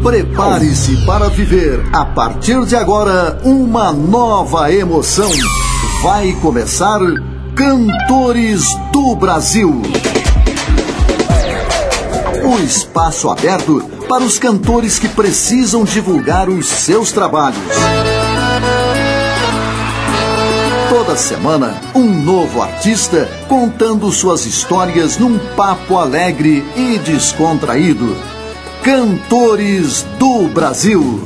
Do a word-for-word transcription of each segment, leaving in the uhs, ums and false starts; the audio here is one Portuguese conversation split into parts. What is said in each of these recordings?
Prepare-se para viver, a partir de agora, uma nova emoção. Vai começar Cantores do Brasil. O espaço aberto para os cantores que precisam divulgar os seus trabalhos. Toda semana, um novo artista contando suas histórias num papo alegre e descontraído. Cantores do Brasil.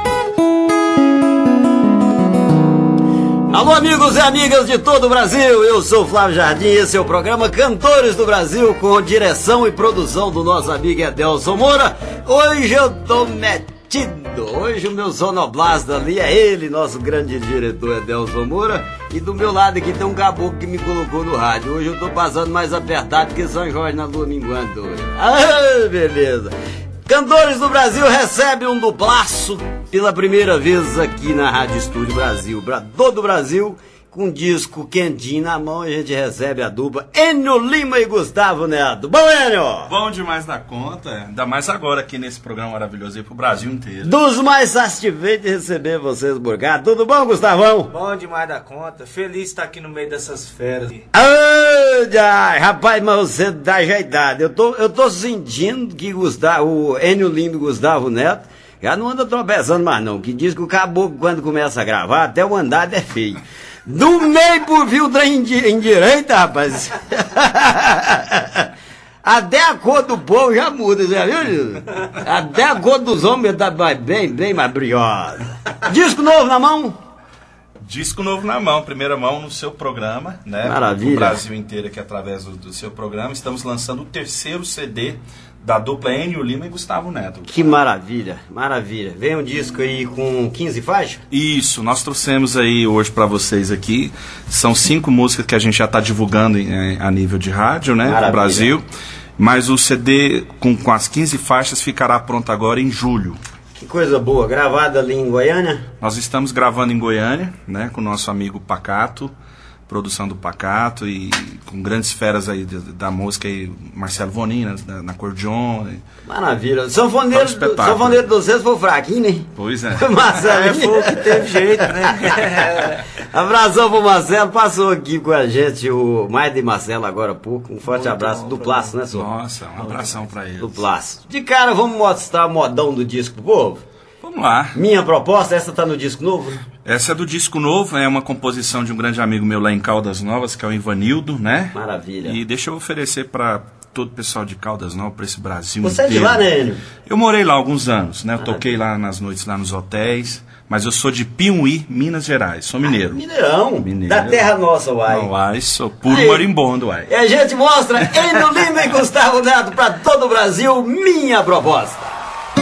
Alô, amigos e amigas de todo o Brasil, eu sou Flávio Jardim, esse é o programa Cantores do Brasil, com direção e produção do nosso amigo Edelson Moura. Hoje eu tô metido, hoje o meu sonoblasta ali é ele, nosso grande diretor Edelson Moura, e do meu lado aqui tem um caboclo que me colocou no rádio. Hoje eu tô passando mais apertado que São Jorge na lua minguante hoje. Ah, beleza. Cantores do Brasil recebe um duplaço pela primeira vez aqui na Rádio Estúdio Brasil. Para todo o Brasil, com um disco quentinho na mão, a gente recebe a dupla Enio Lima e Gustavo Neto. Bom, Enio? Bom demais da conta, ainda mais agora aqui nesse programa maravilhoso aí pro Brasil inteiro. Dos mais satisfeitos de receber vocês por cá. Tudo bom, Gustavão? Bom demais da conta, feliz de estar aqui no meio dessas feras. Ai, rapaz, mas você dá ajeitado. Eu tô, eu tô sentindo que Gustavo, o Enio Lima e Gustavo Neto já não anda tropeçando mais não, que diz que o caboclo quando começa a gravar, até o andar é feio. Do meio por fio trem em direita, rapaz. Até a cor do povo já muda, você viu? Até a cor dos homens tá bem, bem mais brilhosa. Disco novo na mão? Disco novo na mão, primeira mão no seu programa, né? Maravilha. O Brasil inteiro aqui através do, do seu programa. Estamos lançando o terceiro C D da dupla Enio Lima e Gustavo Neto. Que maravilha, maravilha. Vem um disco aí com quinze faixas? Isso, nós trouxemos aí hoje para vocês aqui. São cinco músicas que a gente já está divulgando em, a nível de rádio, né? No Brasil. Mas o C D com, com as quinze faixas ficará pronto agora em julho. Que coisa boa, gravada ali em Goiânia? Nós estamos gravando em Goiânia, né, com o nosso amigo Pacato, produção do Pacato, e com grandes feras aí da, da música, aí, Marcelo Vonin, na, na acordeon. Maravilha. Sanfoneiro, sanfoneiro de vocês foi fraquinho, né? Pois é. Marcelo, é, foi que teve jeito, né? Abração pro Marcelo, passou aqui com a gente o mais de Marcelo agora há pouco. Um forte Muito abraço, bom, duplaço, né, senhor? Nossa, um abração pra ele. Duplaço. De cara, vamos mostrar o modão do disco pro povo? Vamos lá. Minha proposta, essa tá no disco novo? Essa é do disco novo, é uma composição de um grande amigo meu lá em Caldas Novas, que é o Ivanildo, né? Maravilha. E deixa eu oferecer pra todo o pessoal de Caldas Novas, pra esse Brasil Você é de inteiro. lá, né, Enio? Eu morei lá há alguns anos, né? Eu toquei lá nas noites, lá nos hotéis, mas eu sou de Piumhi, Minas Gerais, sou mineiro. Ah, Mineirão, Mineiro. da terra nossa, uai. Não, uai, sou puro Aí. marimbondo, uai. E a gente mostra Enio Lima e Gustavo Neto pra todo o Brasil, minha proposta.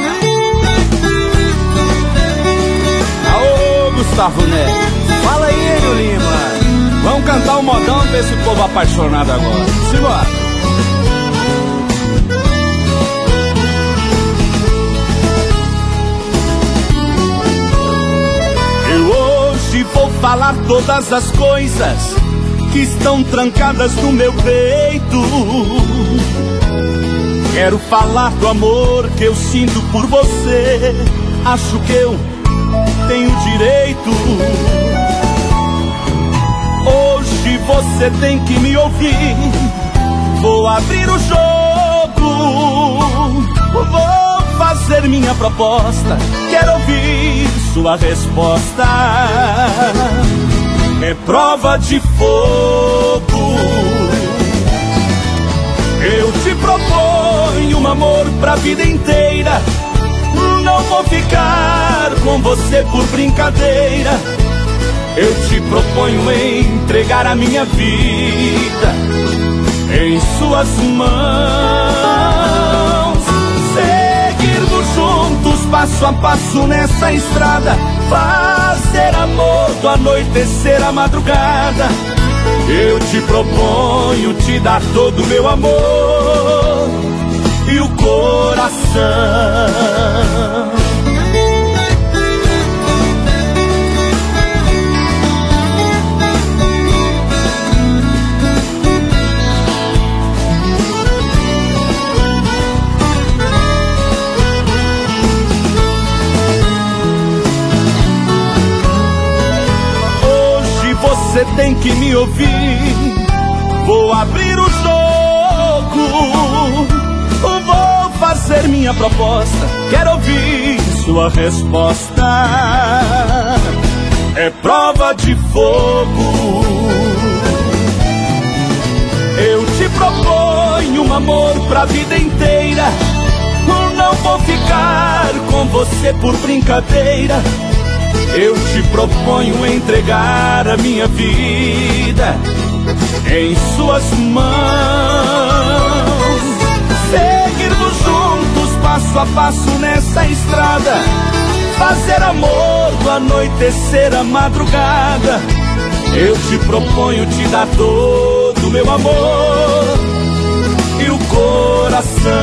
Gustavo Neto, fala aí, Enio Lima. Vamos cantar um modão pra esse povo apaixonado agora. Simbora. Eu hoje vou falar todas as coisas que estão trancadas no meu peito. Quero falar do amor que eu sinto por você. Acho que eu tenho direito. Hoje você tem que me ouvir. Vou abrir o jogo, vou fazer minha proposta. Quero ouvir sua resposta. É prova de fogo. Eu te proponho um amor pra vida inteira. Não vou ficar com você por brincadeira. Eu te proponho entregar a minha vida em suas mãos. Seguirmos juntos passo a passo nessa estrada. Fazer amor do anoitecer à madrugada. Eu te proponho te dar todo o meu amor e o coração. tem que me ouvir. Vou abrir o jogo, vou fazer minha proposta. Quero ouvir sua resposta. É prova de fogo. Eu te proponho um amor pra vida inteira. Não vou ficar com você por brincadeira. Eu te proponho entregar a minha vida em suas mãos. Seguirmos juntos passo a passo nessa estrada. Fazer amor do anoitecer à madrugada. Eu te proponho te dar todo o meu amor e o coração.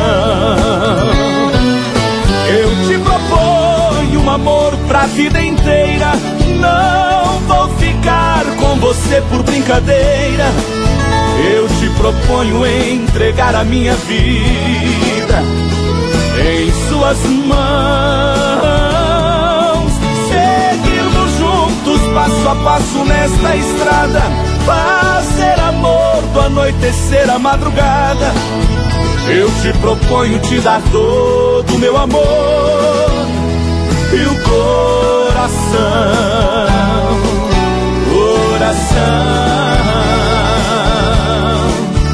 Eu te proponho um amor pra vida inteira. Não vou ficar com você por brincadeira. Eu te proponho entregar a minha vida em suas mãos. Seguirmos juntos passo a passo nesta estrada. Fazer amor do anoitecer à madrugada. Eu te proponho te dar todo o meu amor e o coração, coração,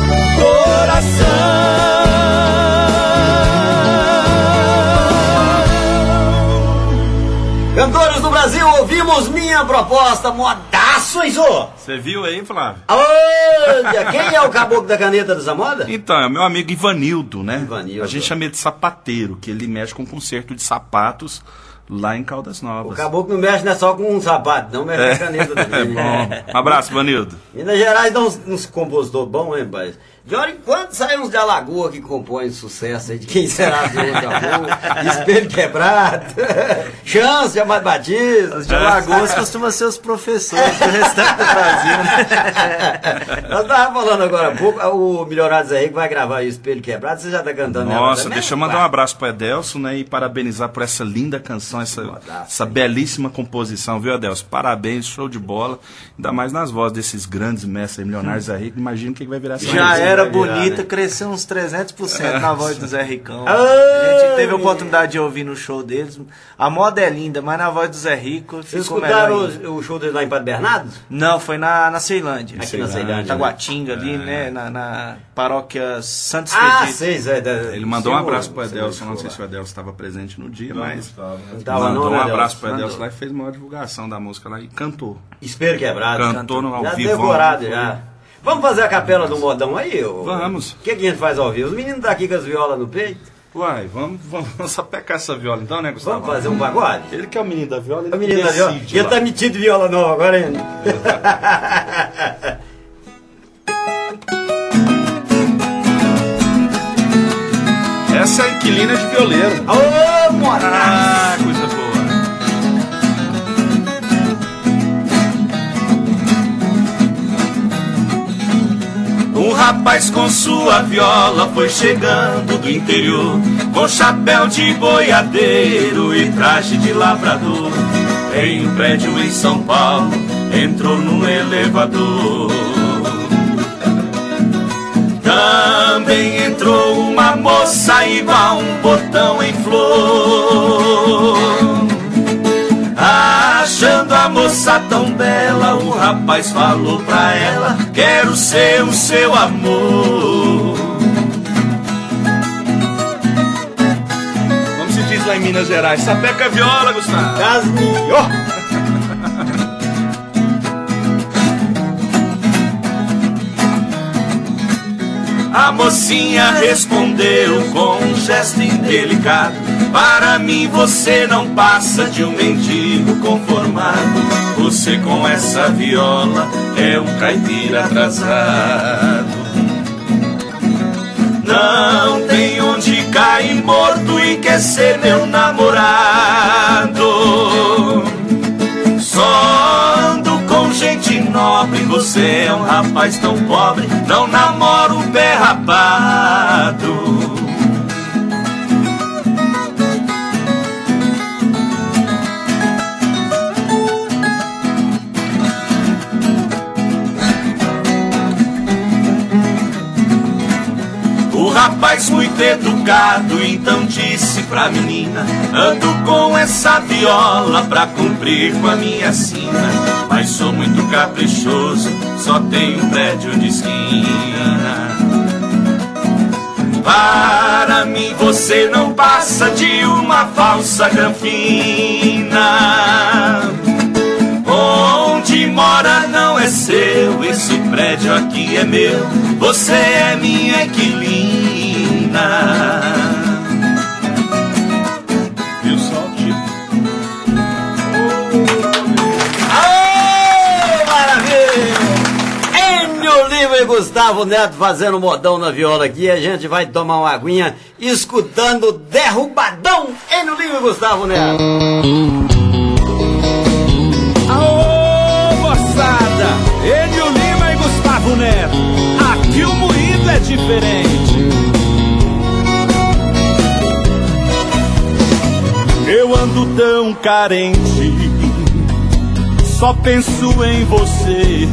coração. Cantores do Brasil, ouvimos Minha Proposta, modaço, Iso! Você viu aí, Flávio? Olha, quem é o caboclo da caneta dessa moda? Então, é o meu amigo Ivanildo, né? Ivanildo. A gente chama ele de sapateiro, que ele mexe com conserto de sapatos lá em Caldas Novas. O caboclo não mexe não é só com um sapato, não mexe É. com a caneta também. É bom. Um abraço, Ivanildo. Minas Gerais dá uns, uns compositores bons, hein, pai? De hora em quando saem uns de Alagoa que compõem sucesso aí de Quem Será Dono da Rua, Espelho Quebrado, Chance, Amado Batista. Os de Alagoas costumam ser os professores do restante do Brasil, né? Nós estávamos falando agora há pouco, o Milionário Zé Rico vai gravar aí o Espelho Quebrado, você já está cantando nela Nossa, também? deixa eu mandar um abraço para Adelson, né, e parabenizar por essa linda canção, essa, essa belíssima composição, viu, Adelson? Parabéns, show de bola, ainda mais nas vozes desses grandes mestres aí, Milionários Zé Rico, imagina o que que vai virar essa Já música. era vai virar, bonita, né? cresceu uns trezentos por cento na voz do Zé Ricão. Ai, A gente teve a oportunidade de ouvir no show deles. A moda é linda, mas na voz do Zé Rico Vocês ficou melhor escutaram ainda. o, o show dele lá em Padre Bernardo? Não, foi na, na Ceilândia. Aqui na Ceilândia, Taguatinga ali, né? Na, na paróquia Santo Ah, Expedito. sei, Zé. da- Ele mandou um Sim, abraço o- pro Adelson, não sim, sei se o Adelson estava presente no dia, mas Não tava mandou não, né, um Adelson? abraço pro Adelson Mandou. lá e fez uma divulgação da música lá e cantou. Espelho Quebrado. Cantou no ao Já vivo. decorado já. Vamos fazer a capela do modão aí? Ô? Vamos. O que, que a gente faz ao vivo? Os meninos tá aqui com as violas no peito. Uai, vamos, vamos sapecar essa viola então, né, Gustavo? Vamos fazer um pagode? Ele que é o menino da viola, ele O menino da decide viola. E ele lá. tá metido viola nova agora ainda. Essa é a inquilina de violeiro. Ô, moda! Ah, coisa boa. Um rapaz com sua viola foi chegando do interior, com chapéu de boiadeiro e traje de lavrador. Em um prédio em São Paulo, entrou num elevador. Também entrou uma moça igual um botão em flor. Achando a moça tão bela, o rapaz falou pra ela: quero ser o seu amor. Como se diz lá em Minas Gerais, sapeca a viola, Gustavo. Casminho! A mocinha respondeu com um gesto indelicado: para mim você não passa de um mendigo conformado. Você com essa viola é um caipira atrasado. Não tem onde cair morto e quer ser meu namorado. Só ando com gente nobre, você é um rapaz tão pobre, não namoro um pé rapado. rapaz muito educado, então disse pra menina: ando com essa viola pra cumprir com a minha sina, mas sou muito caprichoso, só tenho um prédio de esquina. Para mim você não passa de uma falsa granfina. Onde mora não é seu, esse prédio aqui é meu, você é minha inquilina. Viu só, Chico? Aê, maravilha! Enio Lima e Gustavo Neto fazendo modão na viola aqui. A gente vai tomar uma aguinha escutando Derrubadão. Enio Lima e Gustavo Neto. Aô, moçada! Enio Lima e Gustavo Neto. Aqui o moído é diferente. Eu ando tão carente, só penso em você.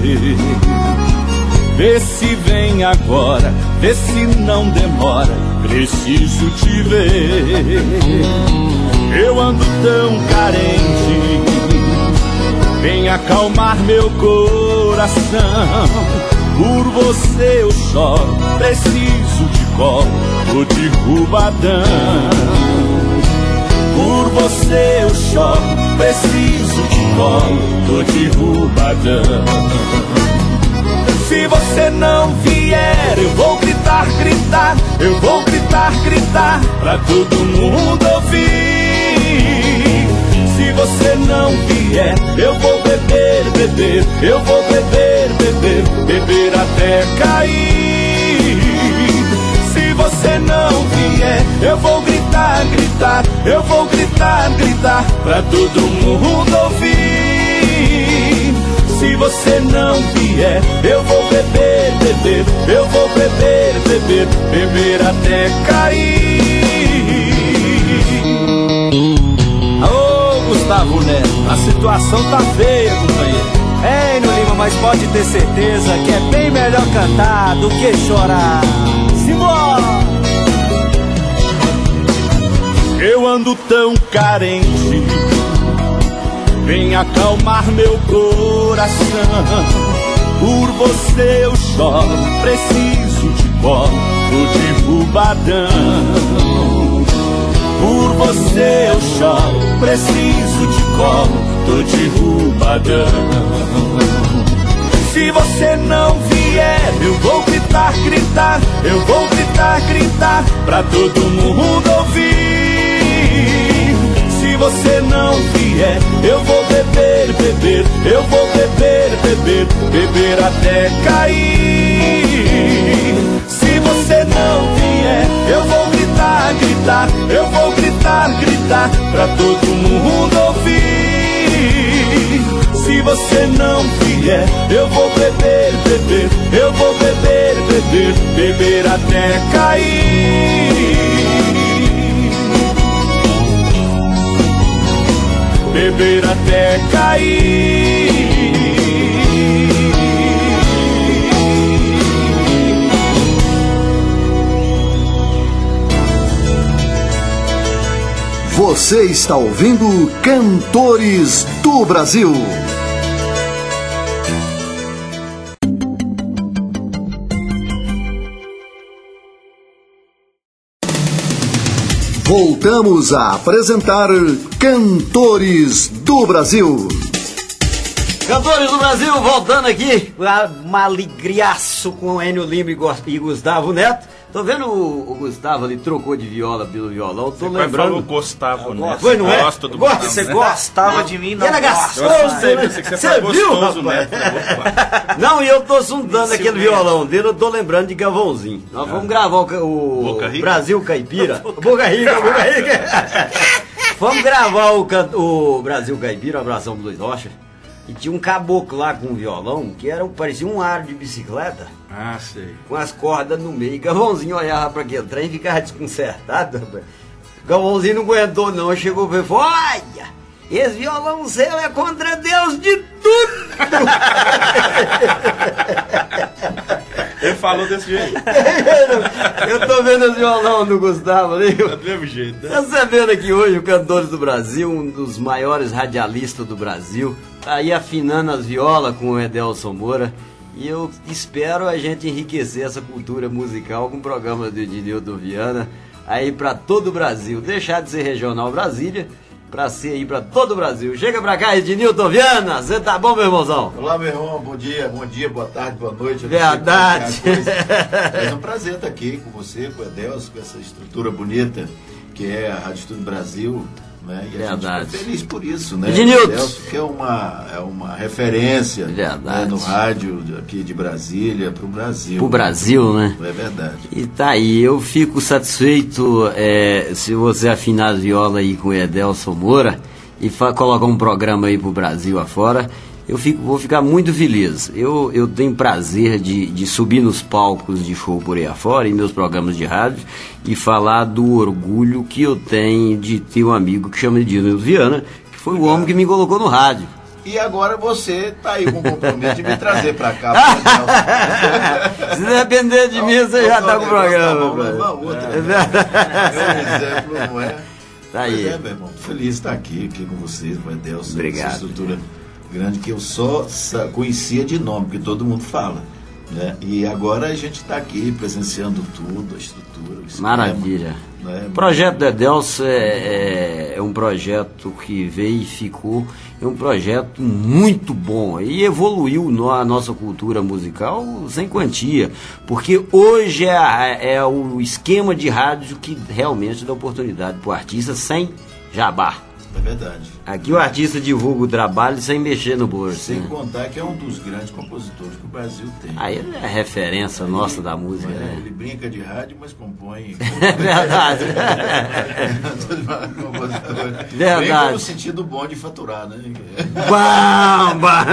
Vê se vem agora, vê se não demora, preciso te ver. Eu ando tão carente, vem acalmar meu coração. Por você eu choro, preciso de colo, tô derrubadão. Por você eu choro, preciso de colo, tô derrubadão. Se você não vier, eu vou gritar, gritar, eu vou gritar, gritar, pra todo mundo ouvir. Se você não vier, eu vou beber, beber, eu vou beber, beber, beber até cair. Se você não vier, eu vou gritar, gritar, eu vou gritar, gritar, pra todo mundo ouvir. Se você não vier, eu vou beber, beber, eu vou beber, beber, beber até cair. Ô, Gustavo Neto, a situação tá feia, companheiro. É, Enio Lima, mas pode ter certeza que é bem melhor cantar do que chorar. Simbora! Eu ando tão carente, vem acalmar meu coração. Por você eu choro, preciso de colo, tô derrubadão. Por você eu choro, preciso de colo, tô derrubadão. Se você não vier, eu vou gritar, gritar, eu vou gritar, gritar, pra todo mundo ouvir. Se você não vier, eu vou beber, beber, eu vou beber, beber, beber até cair. Se você não vier, eu vou gritar, gritar, eu vou gritar, gritar, pra todo mundo ouvir. Se você não vier, eu vou beber, beber, eu vou beber, beber, beber até cair. Beber até cair. Você está ouvindo Cantores do Brasil. Voltamos a apresentar Cantores do Brasil. Cantores do Brasil, voltando aqui, um alegriaço com Enio Lima e Gustavo Neto. Tô vendo o, o Gustavo ali, trocou de viola pelo violão, tô Você lembrando. falou Gustavo Neto. Foi, não é? Gosto do Gosta, Gustavo Você Neto. gostava de mim, não? Ele é gosta. gostoso, Você né? que você Você foi viu, gostoso, rapaz? Neto. Opa. Não, e eu tô sondando aquele violão dele, eu tô lembrando de Galvãozinho. Nós vamos gravar o, o Boca Rica? Brasil Caipira. Boca Rica, Boca Rica. Vamos gravar o, can- o Brasil Caipira, abração do Luiz Rocha. E tinha um caboclo lá com um violão, que era, parecia um aro de bicicleta, Ah, sei. com as cordas no meio. Galvãozinho olhava para aquele trem e ficava desconcertado. Rapaz. Galvãozinho não aguentou não, chegou e falou: olha, esse violão seu é contra Deus de tudo. Ele falou desse jeito. Eu tô vendo esse violão do Gustavo ali. Do mesmo jeito, né? Você vendo aqui hoje o Cantores do Brasil, um dos maiores radialistas do Brasil, tá aí afinando as violas com o Edelson Moura. E eu espero a gente enriquecer essa cultura musical com o programa do Ednilton Viana aí pra todo o Brasil. Deixar de ser regional Brasília pra ser aí pra todo o Brasil. Chega pra cá, Ednilton Viana. Você tá bom, meu irmãozão? Olá, meu irmão. Bom dia, bom dia, boa tarde, boa noite. Verdade. É um prazer estar aqui com você, com o Edelson, com essa estrutura bonita que é a Rádio Estúdio Brasil. Né? E a Verdade. gente fica feliz por isso, né? Ednilton. O Edelson, que é uma, é uma referência, né, no rádio aqui de Brasília para o Brasil. Pro Brasil, né? É verdade. E tá aí, eu fico satisfeito é, se você afinar as violas aí com o Edelson Moura e colocar um programa aí pro Brasil afora. Eu fico, vou ficar muito feliz. Eu, eu tenho prazer de, de subir nos palcos de show por aí afora, em meus programas de rádio, e falar do orgulho que eu tenho de ter um amigo que chama Ednilton Viana, que foi o homem que me colocou no rádio. E agora você tá aí com o compromisso de me trazer pra cá. Se depender de mim, você já tá com o programa. É verdade. É um exemplo, não é? Tá aí. Pois é, meu irmão. Feliz de estar aqui, aqui com vocês, com o Edelson. Obrigado. Essa estrutura grande que eu só conhecia de nome, porque todo mundo fala. Né? E agora a gente está aqui presenciando tudo, a estrutura. O esquema, maravilha. Né? O projeto do Edelson é, é, é um projeto que veio e ficou, é um projeto muito bom e evoluiu no, a nossa cultura musical sem quantia, porque hoje é, a, é o esquema de rádio que realmente dá oportunidade para o artista sem jabá. É verdade. Aqui o artista divulga o trabalho sem mexer no bolso. Sem né? contar que é um dos grandes compositores que o Brasil tem. Aí ele é a referência nossa da música. É, né? Ele brinca de rádio, mas compõe. É verdade. Verdade. Brinca no sentido bom de faturar, né? Bamba!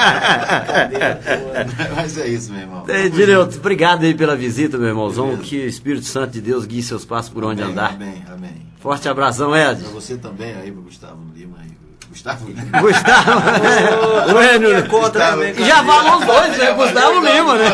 Mas é isso, meu irmão. Ednilton, obrigado aí pela visita, meu irmãozão. Beleza. Que o Espírito Santo de Deus guie seus passos por onde amém, andar. Amém, amém. Forte abração, Ed. Pra você também aí, pro Gustavo Lima aí. Gustavo Gustavo. O Enio é contra também. Já falou os dois, né? Gustavo Lima, né?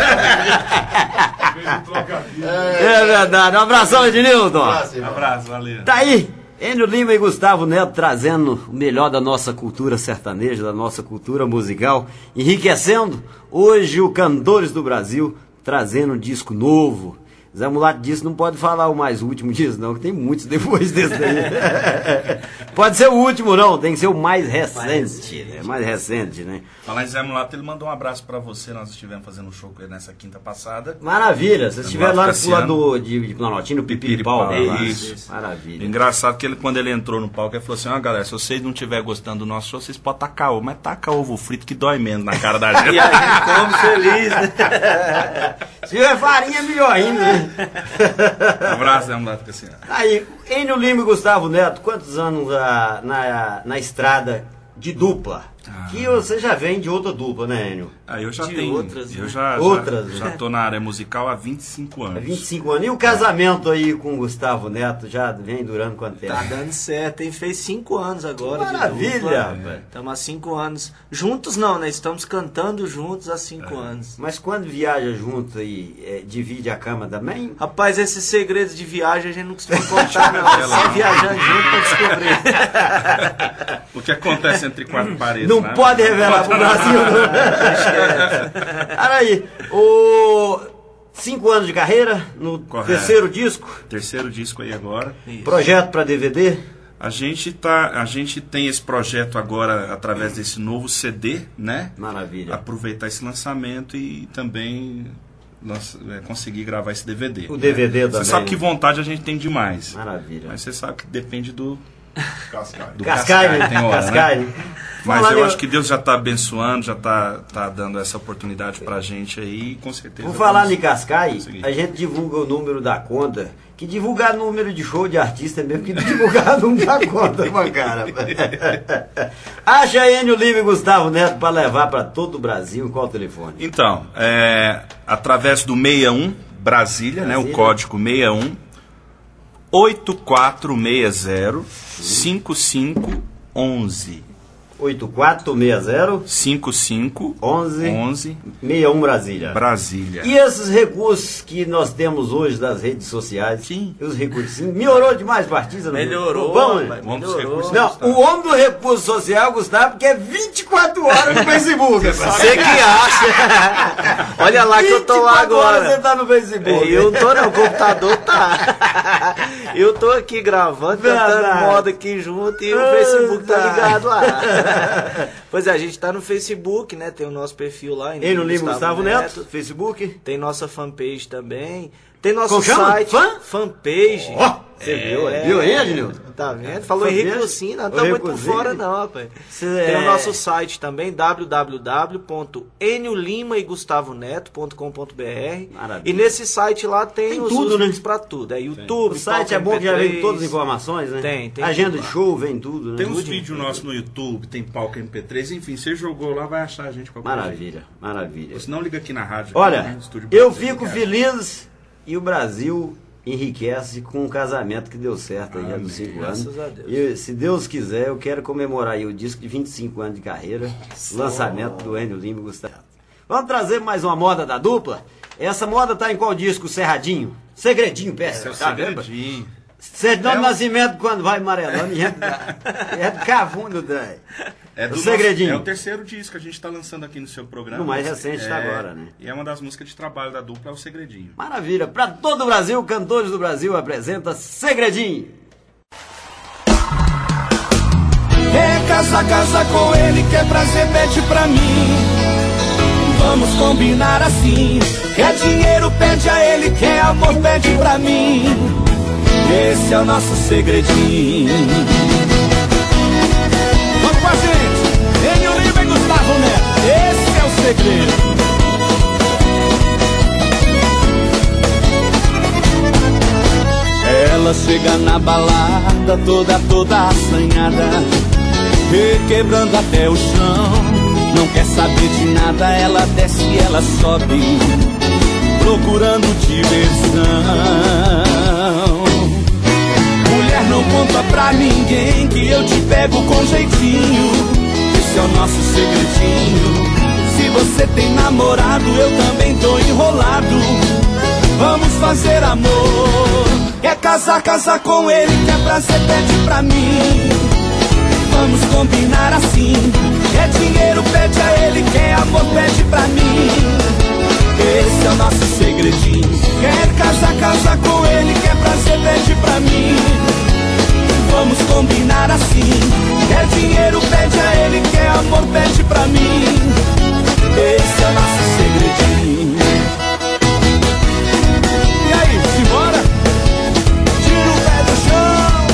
É verdade. Um abração, Ednilton. Um abraço, Um abraço, valeu. Tá aí. Enio Lima e Gustavo Neto trazendo o melhor da nossa cultura sertaneja, da nossa cultura musical, enriquecendo hoje o Cantores do Brasil, trazendo um disco novo. Zé Mulato disse, não pode falar o mais último disso, não, que tem muitos depois desse daí. Pode ser o último, não, tem que ser o mais recente, né? Mais recente, né? Falar em Zé Mulato, ele mandou um abraço pra você, nós estivemos fazendo um show com ele nessa quinta passada. Maravilha, vocês estiveram lá no lado de, de Planaltino, Pipiripau. Isso. Isso. Maravilha. Engraçado que ele, quando ele entrou no palco, ele falou assim, ó, galera, se vocês não estiverem gostando do nosso show, vocês podem tacar ovo, mas taca ovo frito que dói menos na cara da gente. E a gente come feliz, né? Se tiver farinha, é melhor ainda, né? Um abraço, Zé Mulato, assim. Aí, Enio Lima e Gustavo Neto, quantos anos ah, na, na estrada de dupla? Ah. Que você já vem de outra dupla, né, Enio? Ah, eu já de tenho. Outras, eu já, outras, já, já tô na área musical há vinte e cinco anos. Há vinte e cinco anos. E o casamento aí com o Gustavo Neto já vem durando quanto tempo? Tá dando certo, hein? Fez cinco anos agora. Maravilha! Estamos há cinco anos. Juntos não, né? Estamos cantando juntos há cinco é. anos. Mas quando viaja junto aí, é, divide a cama também? Rapaz, esses segredos de viagem a gente não costuma contar, não. É só viajando junto pra descobrir. O que acontece entre quatro paredes, não né? pode revelar pro Brasil, não. Olha aí, o... cinco anos de carreira, no Correto. terceiro disco. Terceiro disco aí agora. Isso. Projeto para D V D? A gente, tá, a gente tem esse projeto agora através desse novo C D, né? Maravilha. Aproveitar esse lançamento e também lança, é, conseguir gravar esse D V D. O D V D né? também. Você sabe que vontade a gente tem demais. Maravilha. Mas você sabe que depende do... Cascai. Do Cascai, Cascai, tem hora, Cascai, né? Mas Fala eu ali, acho que Deus já está abençoando, já está tá dando essa oportunidade pra gente aí, e com certeza. Por falar em Cascai, a gente divulga o número da conta, que divulgar número de show de artista é mesmo que divulgar o número da conta, uma cara. Acha Enio Lima e Gustavo Neto para levar para todo o Brasil, qual o telefone? Então, é, através do sessenta e um Brasília, Brasília, né, o código sessenta e um oito quatro seis zero cinco cinco um um. oito quatro seis zero cinco cinco onze onze sessenta e um Brasília. Brasília. E esses recursos que nós temos hoje das redes sociais, Sim. os recursos, melhorou demais, Partiza? Melhorou. Bom, né? Vamos dos Melhorou. recursos. Não, Gustavo. o homem do recurso social, Gustavo, que é vinte e quatro horas no Facebook. Você que acha. Olha lá que eu tô lá vinte e quatro horas agora. você tá no Facebook. Eu não tô não, o computador tá. Eu tô aqui gravando, cantando Verdade. moda aqui junto e o Ah, Facebook tá tá. ligado lá. Pois é, a gente tá no Facebook, né? Tem o nosso perfil lá. Ei, no livro Gustavo Neto, Facebook. Tem nossa fanpage também. Tem nosso Como chama? site. Fã? Fanpage. Ó, você viu, É. viu aí, Adnilton? Tá vendo? Falou Fanpage? Henrique Lucina, não tá Henrique muito por Lucina. fora não, rapaz. Cê Tem é- o nosso site também, w w w ponto enio lima e gustavo neto ponto com ponto b r. Maravilha. E nesse site lá tem, Tem os tudo, links né? pra tudo. É YouTube, O site é bom que já vem todas as informações, né? Tem, tem Agenda tudo de lá. show, vem tudo, né? Tem uns Tudo. vídeos nossos no YouTube, tem palco M P três, enfim, você jogou lá, vai achar a gente qualquer Maravilha, maravilha. jeito. Se não, liga aqui na rádio. Olha, né, Estúdio eu Brasil, fico cara. feliz e o Brasil enriquece com o casamento que deu certo aí há Amém. uns cinco Graças anos. a Deus. E se Deus quiser, eu quero comemorar aí o disco de vinte e cinco anos de carreira, lançamento do Enio Lima e Gustavo. Vamos trazer mais uma moda da dupla? Essa moda tá em qual disco? Cerradinho? Segredinho, peça. Esse é o segredinho. Certidão É de o- nascimento, quando vai amarelando, é é do cavundo, Dai. É do O Segredinho. nosso- é o terceiro disco que a gente está lançando aqui no seu programa. O mais recente é, tá agora, né? E é uma das músicas de trabalho da dupla, é o Segredinho. Maravilha. Para todo o Brasil, Cantores do Brasil apresenta Segredinho. É casa, casa com ele, quer prazer, pede pra mim. Vamos combinar assim. Quer dinheiro, pede a ele, quer amor, pede pra mim. Esse é o nosso segredinho. Vamos com a gente, Enio Lima e Gustavo Neto. Esse é o segredo. Ela chega na balada toda, toda assanhada, requebrando até o chão. Não quer saber de nada, ela desce e ela sobe, procurando diversão. Mulher, não conta pra ninguém que eu te pego com jeitinho. Esse é o nosso segredinho. Se você tem namorado, eu também tô enrolado. Vamos fazer amor. Quer casar, casar com ele, quer prazer, pede pra mim. Vamos combinar assim. Quer dinheiro, pede a ele, quer amor, pede pra mim. Esse é o nosso segredinho. Quer casar, casar com ele, quer prazer, pede pra mim. Vamos combinar assim. Quer dinheiro, pede a ele, quer amor, pede pra mim. Esse é o nosso segredinho. E aí, simbora? Tira o pé do chão.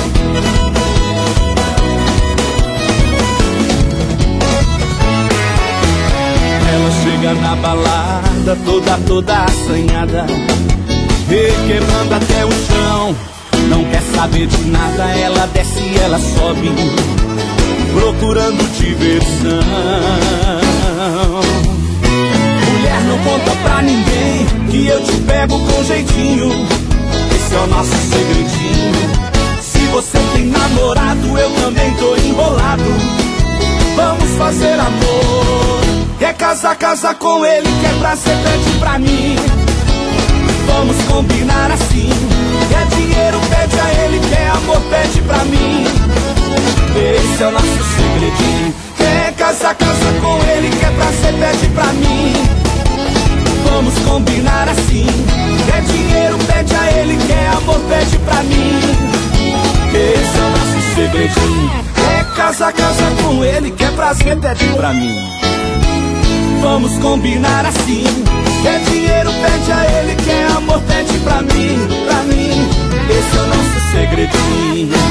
Ela chega na balada toda, toda assanhada, requebrando até o chão. Não quer saber de nada, ela desce e ela sobe, procurando diversão. Mulher, não conta pra ninguém que eu te pego com jeitinho. Esse é o nosso segredinho. Se você tem namorado, eu também tô enrolado. Vamos fazer amor. Quer casar, casar com ele, quer prazer, pede pra mim. Vamos combinar assim. Quer dinheiro, pede a ele, quer amor, pede pra mim. Esse é o nosso segredinho. Quer casar, casar com ele, quer prazer, pede pra mim. Vamos combinar assim. Quer dinheiro, pede a ele, quer amor, pede pra mim. Esse é o nosso segredinho. Quer casar, casar com ele, quer prazer, pede pra mim. Vamos combinar assim. Quer dinheiro, pede a ele, quer amor, pede pra mim, pra mim. Esse é o nosso segredinho.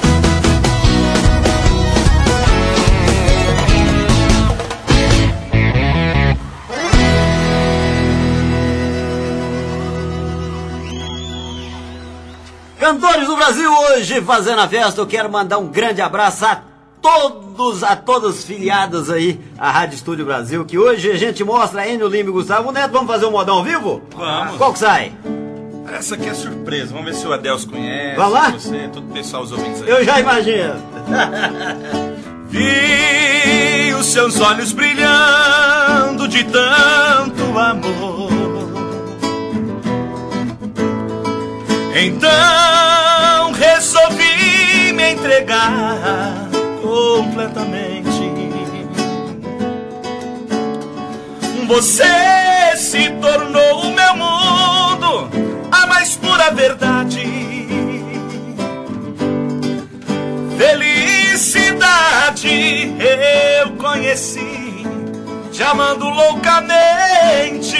Cantores do Brasil hoje fazendo a festa. Eu quero mandar um grande abraço a todos, a todas filiadas aí à Rádio Estúdio Brasil, que hoje a gente mostra Enio Lima e Gustavo Neto. Vamos fazer um modão ao vivo? Vamos. Qual que sai? Essa aqui é surpresa, vamos ver se o Adelso conhece. Vamos lá? Você, todo o pessoal, os ouvintes aí. Eu já imagino. Vi os seus olhos brilhando de tanto amor. Então resolvi me entregar completamente. Você se tornou o meu mundo, a mais pura verdade. Felicidade eu conheci, te amando loucamente.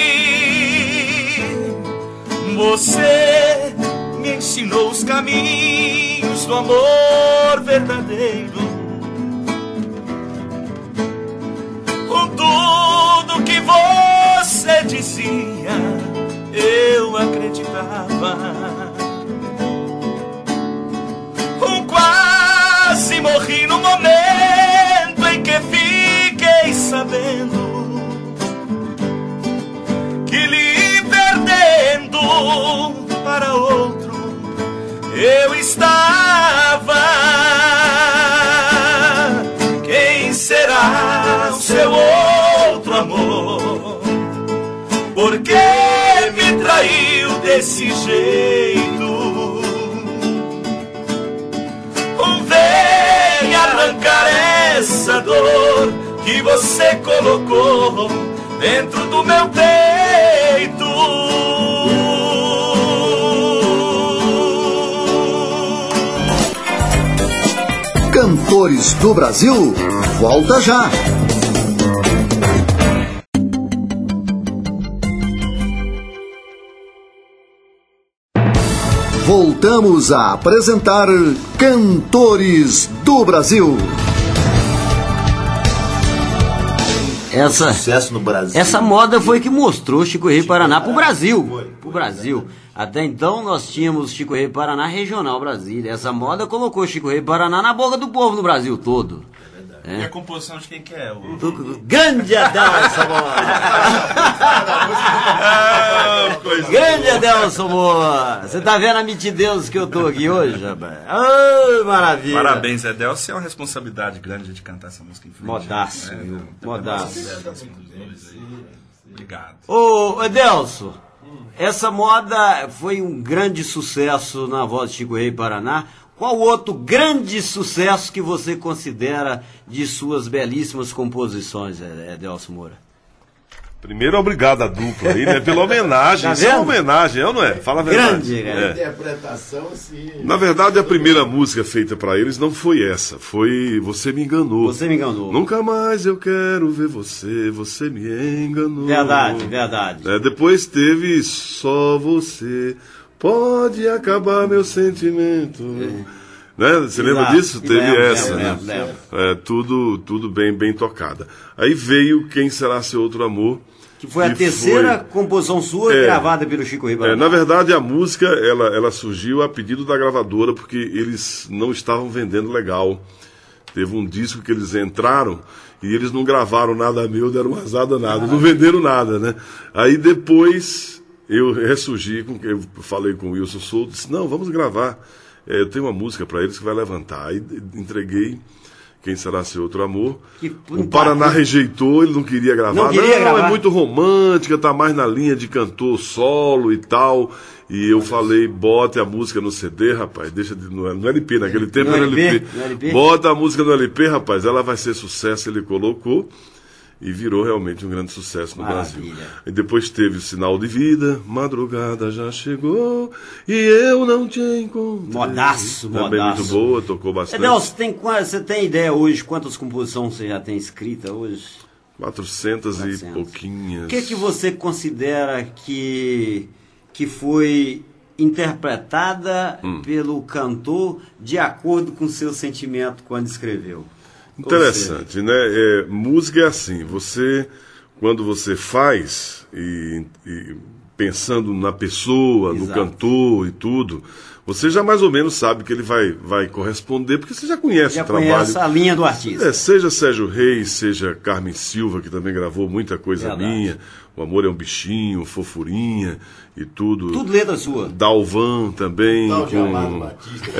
Você me ensinou os caminhos do amor verdadeiro. Com tudo que você dizia, eu acreditava. Um quase morri no momento em que fiquei sabendo que lhe perdendo para outro eu estava. Quem será o seu outro amor? Por que me traiu desse jeito? Vem arrancar essa dor que você colocou dentro do meu peito. Cantores do Brasil, volta já! Voltamos a apresentar Cantores do Brasil. Essa, Sucesso no Brasil. essa moda foi que mostrou Chico Rei Paraná pro Brasil. Pro Brasil. Até então nós tínhamos Chico Rei Paraná Regional Brasília. Essa moda colocou Chico Rei Paraná na boca do povo no Brasil todo. É. E a composição de quem que é? O... Grande Adelson Moura! Grande Adelson Moura! Você tá vendo a mitidez que eu tô aqui hoje, rapaz? Oh, maravilha! Parabéns, Adelson. É uma responsabilidade grande de cantar essa música em frente. Modaço, é, viu? Modaço. Obrigado. Ô, Adelson, essa moda foi um grande sucesso na voz de Chico Rei Paraná. Qual outro grande sucesso que você considera de suas belíssimas composições, Adelson Moura? Primeiro, obrigado a dupla aí, né? Pela homenagem. Tá Isso é uma homenagem, eu não é? Fala a verdade. Grande, cara. É. Interpretação, assim. Na verdade, a primeira música feita pra eles não foi essa. Foi Você Me Enganou. Você me enganou. Nunca mais eu quero ver você, você me enganou. Verdade, verdade. É, depois teve Só Você Pode Acabar Meu Sentimento. É. Né? Você lembra Exato. disso? Teve Lembro, essa, lembro, né? lembro, É, tudo, tudo bem, bem tocada. Aí veio Quem Será Seu Outro Amor. Que foi a terceira foi... composição sua É. gravada pelo Chico Rei Paraná. É, na verdade, a música ela, ela surgiu a pedido da gravadora porque eles não estavam vendendo legal. Teve um disco que eles entraram e eles não gravaram nada meu, deram um azar danado, não venderam nada, né? Aí depois eu ressurgi, com, eu falei com o Wilson Souto, disse, não, vamos gravar. É, eu tenho uma música para eles que vai levantar. Aí entreguei Quem Será Seu Outro Amor. Que o Paraná rejeitou, ele não queria gravar. Não, queria não gravar. É muito romântica, tá mais na linha de cantor solo e tal. E eu falei, bota a música no C D, rapaz, deixa de, no, no L P, naquele tempo No era L P, L P. no L P. Bota a música no L P, rapaz, ela vai ser sucesso, ele colocou. E virou realmente um grande sucesso no Maravilha. Brasil. E depois teve o Sinal de Vida, Madrugada Já Chegou, e eu não te encontrei. Modaço, Também modaço. muito boa, tocou bastante. Adelson, você tem, qua- você tem ideia hoje quantas composições você já tem escrita hoje? quatrocentas e quatrocentas. pouquinhas. O que, que você considera que, que foi interpretada Hum. pelo cantor de acordo com o seu sentimento quando escreveu? Interessante, né? É, música é assim, você, quando você faz, e, e pensando na pessoa, Exato. no cantor e tudo, você já mais ou menos sabe que ele vai, vai corresponder, porque você já conhece Já o trabalho. conhece a linha do artista. É, seja Sérgio Reis, seja Carmen Silva, que também gravou muita coisa Verdade. minha. O Amor é um Bichinho, Fofurinha e tudo. Tudo letra sua. Dalvan também. Tal de com... Amado Batista.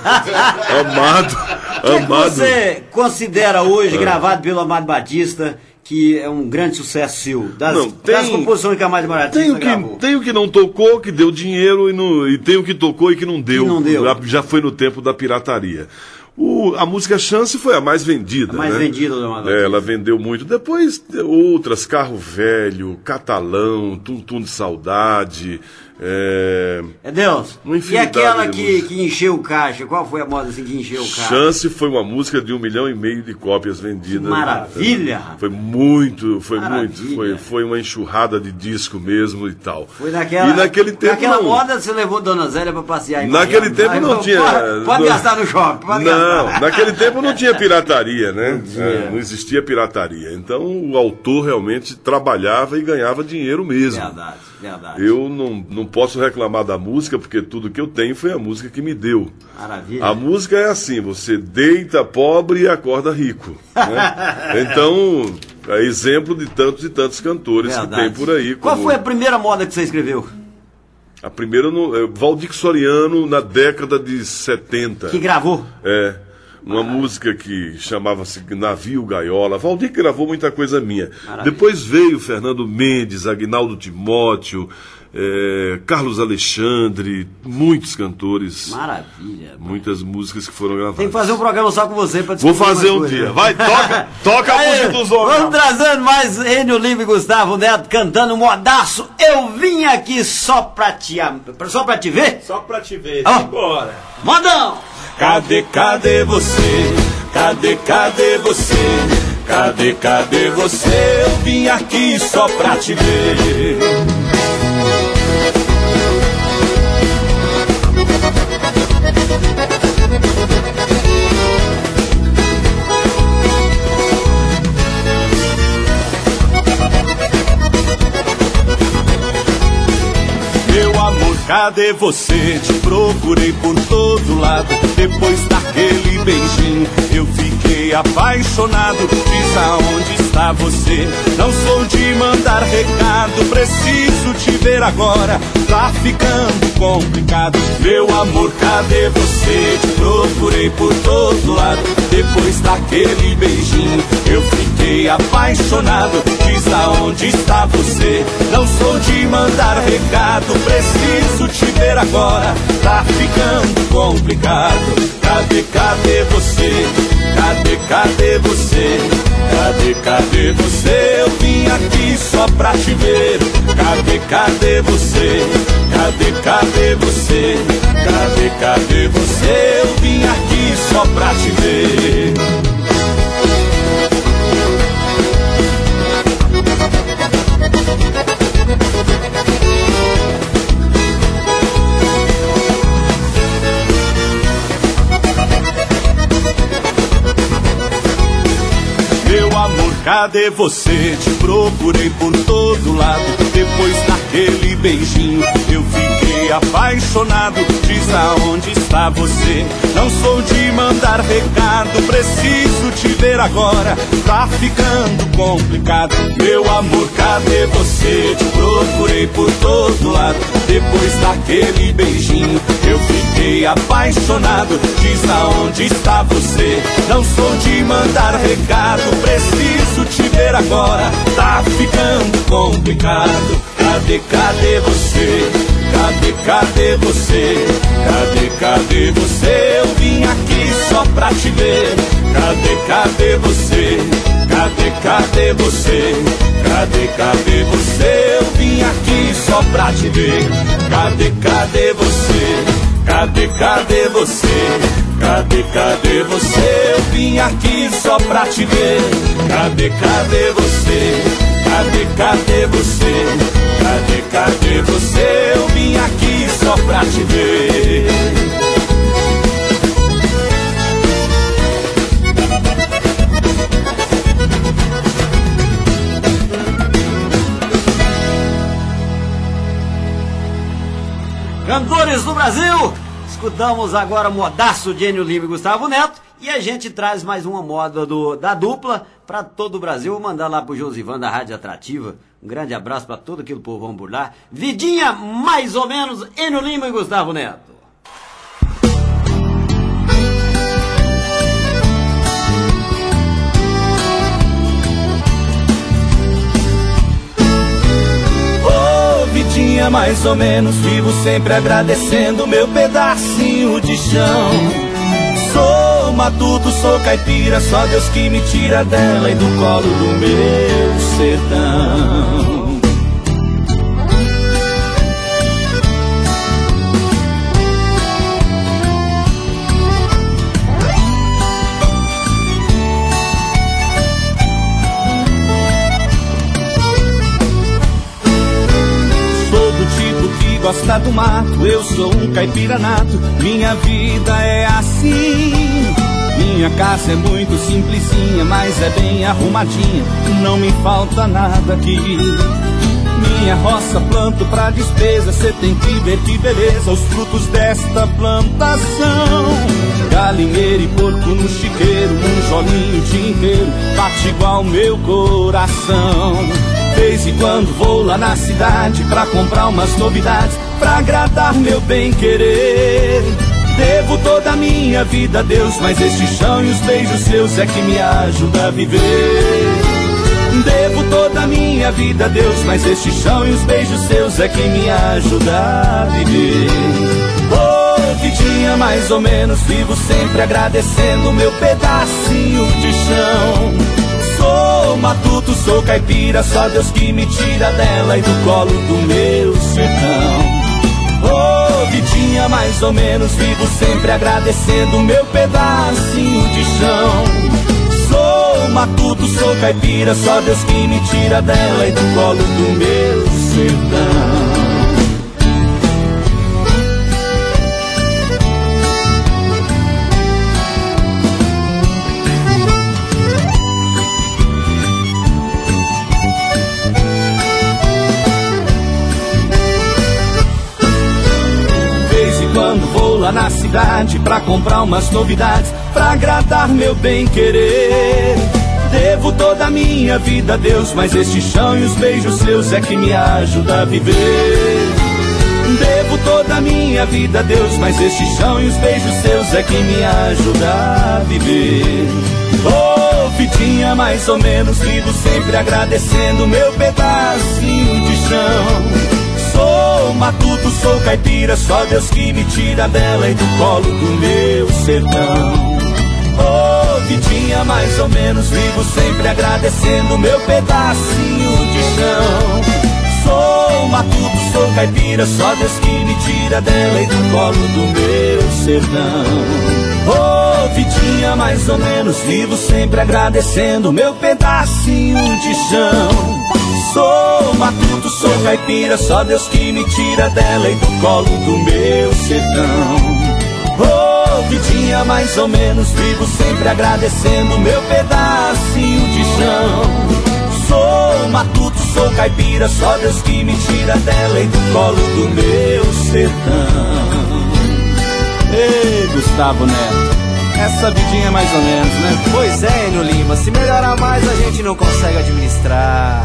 É. Amado. O que, é que Amado. você considera hoje, gravado pelo Amado Batista, que é um grande sucesso seu? Das, Não, tem- das composições que a Amado Batista Tem o, que, gravou. tem o que não tocou, que deu dinheiro, e, não, e tem o que tocou e que não deu. Que não deu. Já, já foi no tempo da pirataria. O, a música Chance foi a mais vendida. A mais né? vendida do Amado É, Batista. ela vendeu muito. Depois, outras, Carro Velho, Catalão, Tum Tum de Saudade. É... É Deus. Uma E infinidade aquela de que, música. que encheu o caixa? Qual foi a moda assim que encheu o caixa? Chance foi uma música de um milhão e meio de cópias vendidas. Maravilha! Foi muito, foi Maravilha. muito, foi, foi uma enxurrada de disco mesmo e tal. Foi naquela, E naquele tempo naquela não. moda você levou Dona Zélia pra passear em Naquele Miami. tempo Aí não falou, tinha. Pode, pode não- gastar no shopping, pode Não, gastar. naquele tempo não tinha pirataria, né? tinha. É, não existia pirataria. Então o autor realmente trabalhava e ganhava dinheiro mesmo. Verdade, verdade. Eu não, não posso reclamar da música, porque tudo que eu tenho foi a música que me deu. Maravilha. A música é assim, você deita pobre e acorda rico. Né? Então, é exemplo de tantos e tantos cantores Verdade. que tem por aí. Qual como- foi a primeira moda que você escreveu? A primeira, no, é, Valdir Soriano, na década de setenta. Que gravou? É, uma música que chamava-se Navio Gaiola. Valdir que gravou muita coisa minha. Maravilha. Depois veio Fernando Mendes, Aguinaldo Timóteo, é, Carlos Alexandre, muitos cantores, Maravilha. muitas músicas que foram gravadas. Tem que fazer um programa só com você pra Vou descobrir fazer mais um coisa. dia. Vai, toca, toca a Aí, música dos homens. vamos trazendo mais Enio Lima e Gustavo Neto cantando Modaço. Eu vim aqui só pra te, am- só pra te ver. Só pra te ver, Ó. bora. Modão! Cadê, cadê você? Cadê, cadê você? Cadê, cadê você? Eu vim aqui só pra te ver. Meu amor, cadê você? Te procurei por todo lado. Depois daquele beijinho, eu fiquei apaixonado. Diz aonde está você? Não sou de mandar recado, preciso te ver agora. Tá ficando complicado. Meu amor, cadê você? Te procurei por todo lado. Depois daquele beijinho, eu fiquei apaixonado. Diz aonde está você? Não sou de mandar recado, preciso te ver agora. Tá ficando complicado. Cadê, cadê você? Cadê, cadê você? Cadê, cadê você? Eu vim aqui só pra te ver. Cadê, cadê você? Cadê, cadê você? Cadê, cadê você? Eu vim aqui só pra te ver. Meu amor, cadê você? Te procurei por todo lado. Depois daquele beijinho, eu fiquei apaixonado. Diz aonde está você? Não sou de mandar recado, preciso te ver agora. Tá ficando complicado. Meu amor, cadê você? Te procurei por todo lado. Depois daquele beijinho, eu fiquei apaixonado. Diz aonde está você? Não sou de mandar recado, preciso te ver agora. Tá ficando complicado. Cadê, cadê você? Cadê, cadê você? Cadê, cadê você? Eu vim aqui só pra te ver. Cadê, cadê você? Cadê, cadê você? Cadê, cadê você? Eu vim aqui só pra te ver. Cadê, cadê você? Cadê, cadê você? Cadê, cadê você? Eu vim aqui só pra te ver. Cadê, cadê você? Cadê, cadê você? Cadê, cadê você? Eu vim aqui só pra te ver. Cantores do Brasil, escutamos agora Modaço de Enio Lima e Gustavo Neto, e a gente traz mais uma moda do, da dupla para todo o Brasil. Vou mandar lá pro Josivan da Rádio Atrativa, um grande abraço para todo aquele povão por lá. Vidinha, mais ou menos, Enio Lima e Gustavo Neto. Vidinha mais ou menos, vivo sempre agradecendo meu pedacinho de chão. Sou matuto, sou caipira, só Deus que me tira dela e do colo do meu sertão. Gosta do mato, eu sou um caipira nato, minha vida é assim. Minha casa é muito simplesinha, mas é bem arrumadinha, não me falta nada aqui. Minha roça planto pra despesa, cê tem que ver que beleza os frutos desta plantação. Galinheiro e porco no chiqueiro, um jolinho o dia inteiro, bate igual meu coração. Vez em quando vou lá na cidade pra comprar umas novidades, pra agradar meu bem-querer. Devo toda a minha vida a Deus, mas este chão e os beijos seus é que me ajuda a viver. Devo toda a minha vida a Deus, mas este chão e os beijos seus é que me ajuda a viver. Oh, vidinha mais ou menos, vivo sempre agradecendo meu pedacinho de chão. Sou matuto, sou caipira, só Deus que me tira dela e do colo do meu sertão. Oh, vidinha mais ou menos, vivo sempre agradecendo meu pedacinho de chão. Sou matuto, sou caipira, só Deus que me tira dela e do colo do meu sertão. Quando vou lá na cidade pra comprar umas novidades, pra agradar meu bem-querer. Devo toda a minha vida a Deus, mas este chão e os beijos seus é que me ajuda a viver. Devo toda a minha vida a Deus, mas este chão e os beijos seus é que me ajuda a viver. Oh, vidinha mais ou menos, vivo sempre agradecendo meu pedacinho de chão. Sou matuto, sou caipira, só Deus que me tira dela e do colo do meu sertão. Oh, vidinha mais ou menos, vivo sempre agradecendo meu pedacinho de chão. Sou matuto, sou caipira, só Deus que me tira dela e do colo do meu sertão. Oh, vidinha mais ou menos, vivo sempre agradecendo meu pedacinho de chão. Sou matuto, sou caipira, só Deus que me tira dela e do colo do meu sertão. Oh, vidinha mais ou menos, vivo sempre agradecendo meu pedacinho de chão. Sou matuto, sou caipira, só Deus que me tira dela e do colo do meu sertão. Ei, Gustavo Neto, essa vidinha é mais ou menos, né? Pois é, Enio Lima, se melhorar mais a gente não consegue administrar.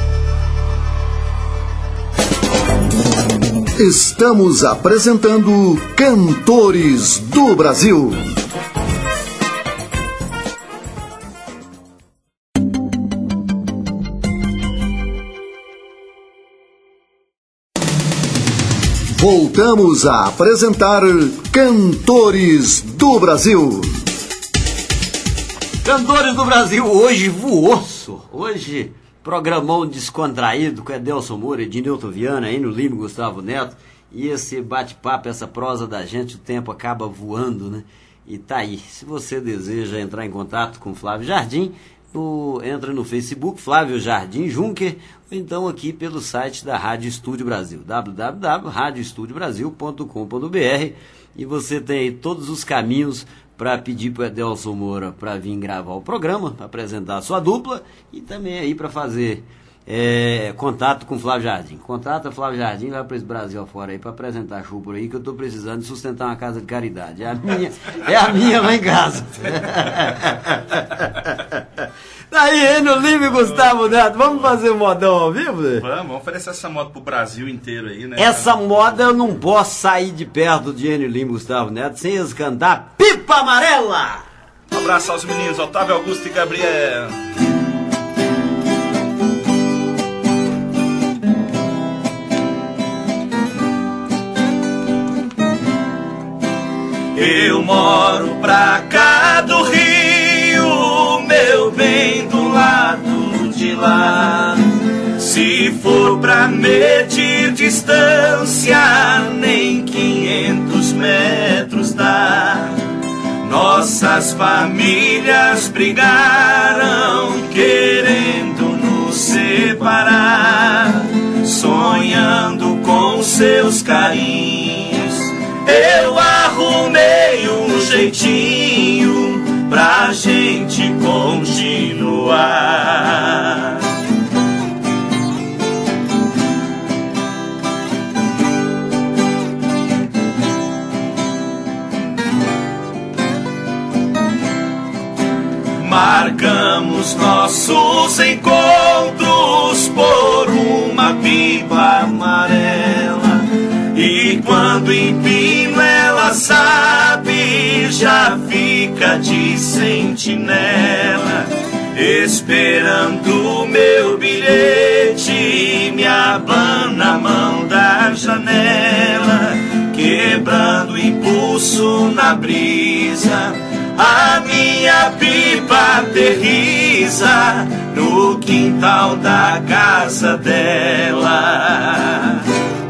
Estamos apresentando Cantores do Brasil. Voltamos a apresentar Cantores do Brasil. Cantores do Brasil, hoje vooço, hoje programão descontraído com Edelson Moura, Ednilton Viana, Enio Lima e Gustavo Neto. E esse bate-papo, essa prosa da gente, o tempo acaba voando, né? E tá aí. Se você deseja entrar em contato com Flávio Jardim, o, entra no Facebook, Flávio Jardim Juncker, ou então aqui pelo site da Rádio Estúdio Brasil, w w w ponto rádio estúdio brasil ponto com ponto b r, e você tem aí todos os caminhos para pedir para o Edelson Moura para vir gravar o programa, para apresentar a sua dupla, e também aí para fazer É, contato com o Flávio Jardim. Contrata o Flávio Jardim, vai para esse Brasil afora aí para apresentar show por aí, que eu tô precisando de sustentar uma casa de caridade. É a minha, é a minha lá em casa. Daí, Enio Lima e Gustavo Neto, vamos fazer um modão ao vivo? Vamos, vamos oferecer essa moda pro Brasil inteiro aí, né? Essa moda eu não posso sair de perto de Enio Lima e Gustavo Neto sem eles cantar Pipa Amarela! Um abraço aos meninos, Otávio, Augusto e Gabriel. Eu moro pra cá do Rio, meu bem, do lado de lá. Se for pra medir distância, nem quinhentos metros dá. Nossas famílias brigaram, querendo nos separar, sonhando com seus carinhos. Eu arrumei um jeitinho pra gente continuar. Marcamos nossos encontros por uma pipa amarela. E quando empino ela sabe, já fica de sentinela, esperando meu bilhete, me abana a mão da janela, quebrando impulso na brisa. A minha pipa aterriza no quintal da casa dela.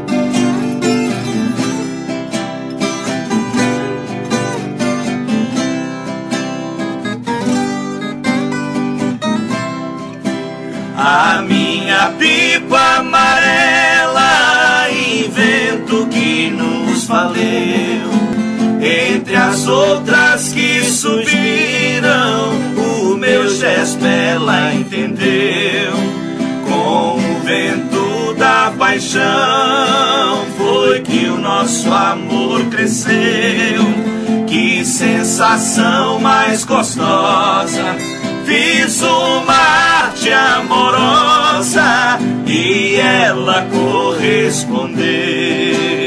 A minha pipa amarela, invento que nos valeu. Entre as outras que subiram, o meu gesto ela entendeu. Com o vento da paixão foi que o nosso amor cresceu. Que sensação mais gostosa, fiz uma arte amorosa e ela correspondeu.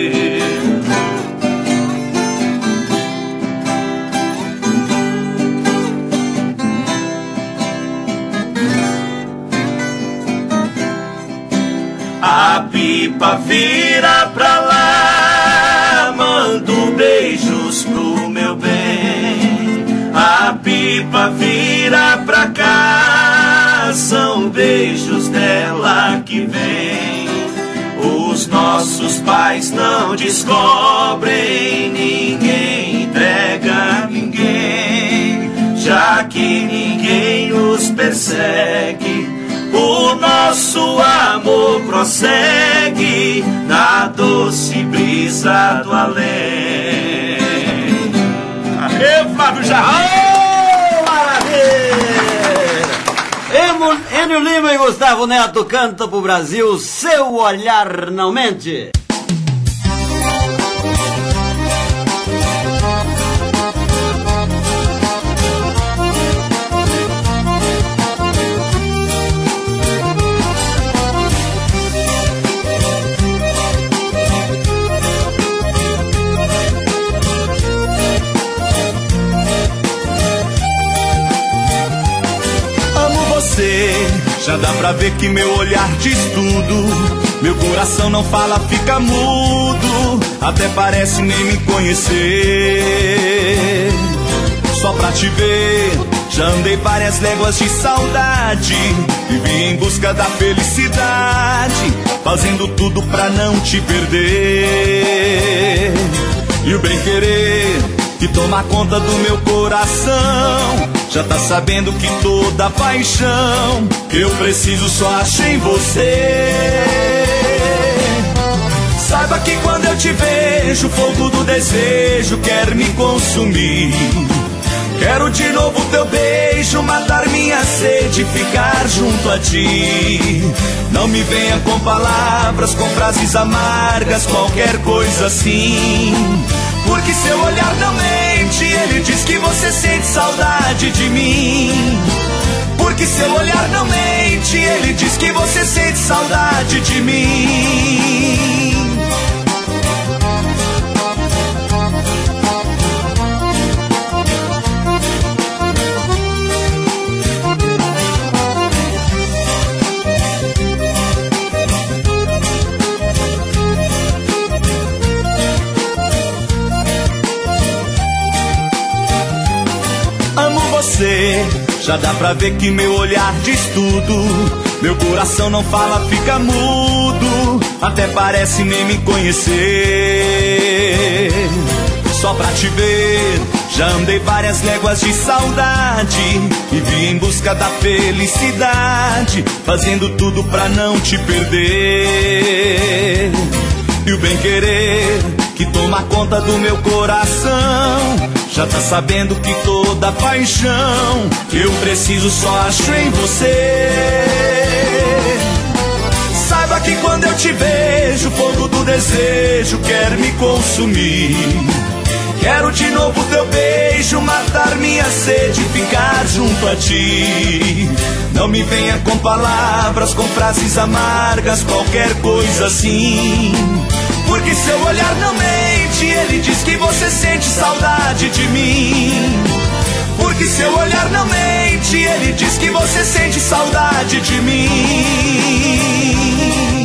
A pipa vira pra lá, mando beijos pro meu bem. A pipa vira pra cá, são beijos dela que vem. Os nossos pais não descobrem, ninguém entrega ninguém, já que ninguém nos persegue. O nosso amor prossegue na doce brisa do além. Aê, Flávio Jardim! Oh, maravilha! Enio Lima e Gustavo Neto cantam pro Brasil Seu Olhar Não Mente. Já dá pra ver que meu olhar diz tudo. Meu coração não fala, fica mudo. Até parece nem me conhecer. Só pra te ver, já andei várias léguas de saudade. Vivi em busca da felicidade, fazendo tudo pra não te perder. E o bem-querer que toma conta do meu coração já tá sabendo que toda paixão que eu preciso só acho em você. Saiba que quando eu te vejo, o fogo do desejo quer me consumir. Quero de novo teu beijo, matar minha sede, ficar junto a ti. Não me venha com palavras, com frases amargas, qualquer coisa assim. Porque seu olhar não mente, ele diz que você sente saudade de mim. Porque seu olhar não mente, ele diz que você sente saudade de mim. Já dá pra ver que meu olhar diz tudo. Meu coração não fala, fica mudo. Até parece nem me conhecer. Só pra te ver, já andei várias léguas de saudade e vim em busca da felicidade, fazendo tudo pra não te perder. E o bem-querer que toma conta do meu coração já tá sabendo que toda paixão eu preciso só acho em você. Saiba que quando eu te vejo, o fogo do desejo quer me consumir. Quero de novo teu beijo, matar minha sede, ficar junto a ti. Não me venha com palavras, com frases amargas, qualquer coisa assim. Porque seu olhar não mente, ele diz que você sente saudade de mim. Porque seu olhar não mente, ele diz que você sente saudade de mim.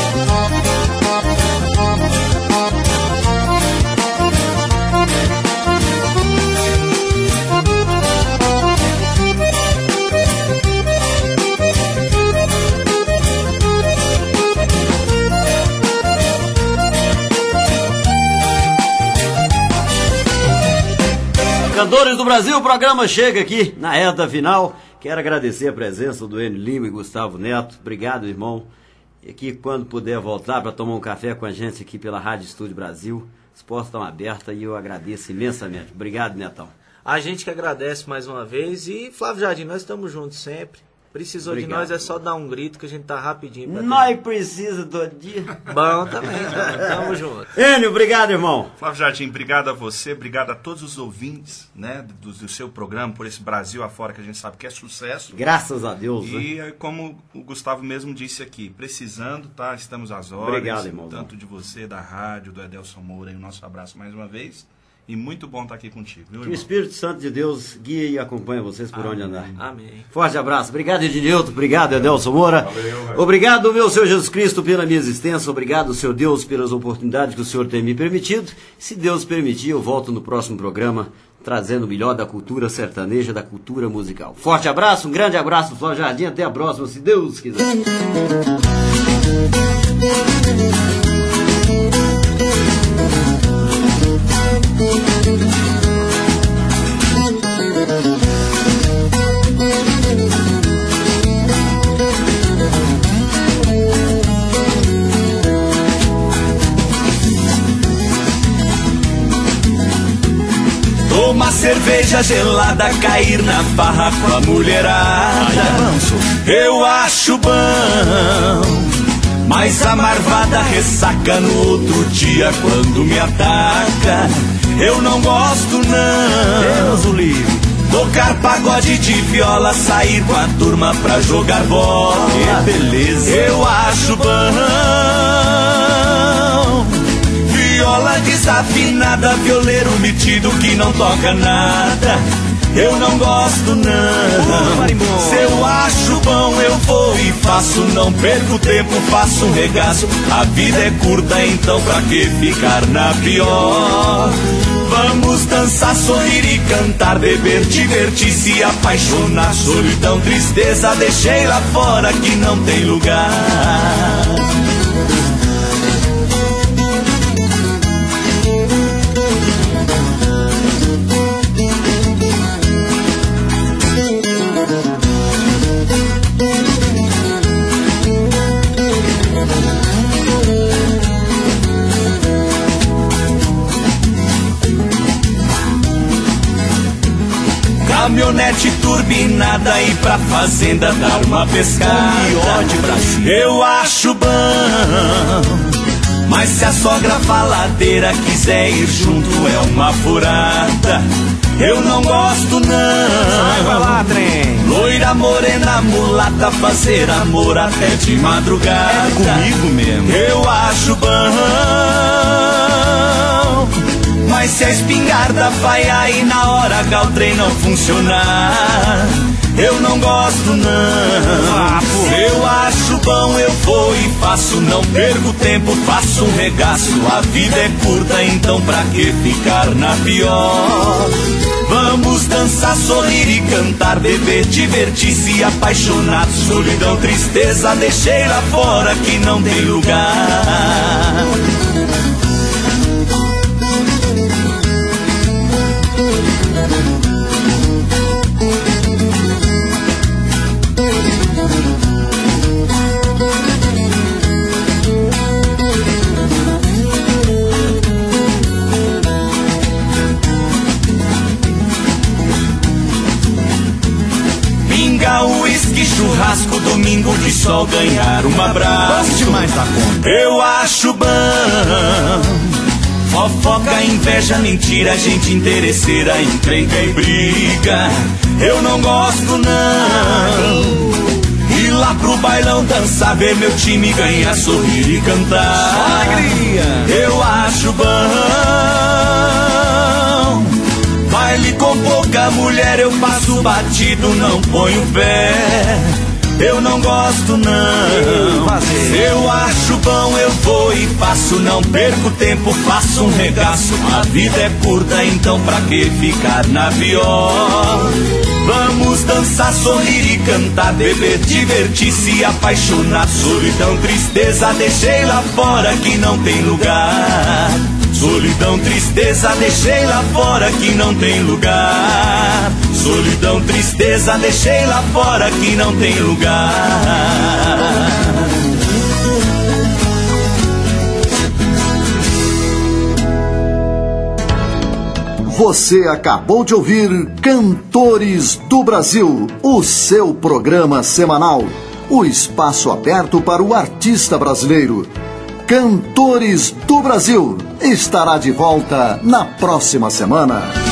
Cantores do Brasil, o programa chega aqui na reta final. Quero agradecer a presença do Enio Lima e Gustavo Neto. Obrigado, irmão. E aqui, quando puder voltar para tomar um café com a gente aqui pela Rádio Estúdio Brasil, as portas estão abertas e eu agradeço imensamente. Obrigado, Netão. A gente que agradece mais uma vez. E, Flávio Jardim, nós estamos juntos sempre. Precisou Obrigado. de nós, é só dar um grito que a gente tá rapidinho. Pra nós precisa todo dia. Bom também, né? Tamo junto. Enio, obrigado, irmão. Flávio Jardim, obrigado a você, obrigado a todos os ouvintes, né, do, do seu programa, por esse Brasil afora que a gente sabe que é sucesso. Graças a Deus. E né? como o Gustavo mesmo disse aqui, precisando, tá? Estamos às horas. Obrigado, irmão. Tanto de você, da rádio, do Edelson Moura, e o nosso abraço mais uma vez. E muito bom estar aqui contigo, viu, irmão? Que o Espírito Santo de Deus guie e acompanhe vocês por Amém. onde andar. Amém. Forte abraço. Obrigado, Ednilton. Obrigado, Edelson Moura. Valeu, Obrigado, meu Senhor Jesus Cristo, pela minha existência. Obrigado, Senhor Deus, pelas oportunidades que o Senhor tem me permitido. Se Deus permitir, eu volto no próximo programa trazendo o melhor da cultura sertaneja, da cultura musical. Forte abraço, um grande abraço do Flávio Jardim. Até a próxima, se Deus quiser. Uma cerveja gelada, cair na farra com a mulherada, eu acho bom. Mas a marvada ressaca no outro dia quando me ataca, eu não gosto não. Deus o livre. Tocar pagode de viola, sair com a turma pra jogar bola, que beleza. Eu acho bom. Viola desafinada, violeiro metido que não toca nada, eu não gosto não. Se eu acho bom eu vou e faço, não perco tempo, faço um regaço. A vida é curta, então pra que ficar na pior? Vamos dançar, sorrir e cantar, beber, divertir, se apaixonar. Solidão, tristeza, deixei lá fora que não tem lugar. caminhonete turbinada e pra fazenda dar uma pescada. Eu acho bom, mas se a sogra faladeira quiser ir junto é uma furada. Eu não gosto não. Sai pra lá, trem. Loira, morena, mulata, fazer amor até de madrugada. É comigo mesmo. Eu acho bom, mas se a espingarda falhar e na hora H o trem não funcionar, eu não gosto não. Ah, eu acho bom, eu vou e faço, não perco tempo, faço um regaço. A vida é curta, então pra que ficar na pior? Vamos dançar, sorrir e cantar, beber, divertir-se e apaixonar. Solidão, tristeza, deixei lá fora que não tem lugar. Uísque, churrasco, domingo de sol, ganhar um abraço. Demais da conta. Eu acho bom. Fofoca, inveja, mentira, gente interesseira, encrenca e briga. Eu não gosto não. Ir lá pro bailão dançar, ver meu time ganhar, sorrir e cantar. Alegria. Eu acho bom. Baile com pouca mulher, eu passo batido, não ponho pé. Eu não gosto não. Eu acho bom, eu vou e faço, não perco tempo, faço um regaço. A vida é curta, então pra que ficar na pior? Vamos dançar, sorrir e cantar, beber, divertir-se e apaixonar. Solidão, tristeza, deixei lá fora que não tem lugar. Solidão, tristeza, deixei lá fora que não tem lugar. Solidão, tristeza, deixei lá fora que não tem lugar. Você acabou de ouvir Cantores do Brasil, o seu programa semanal, o espaço aberto para o artista brasileiro. Cantores do Brasil estará de volta na próxima semana.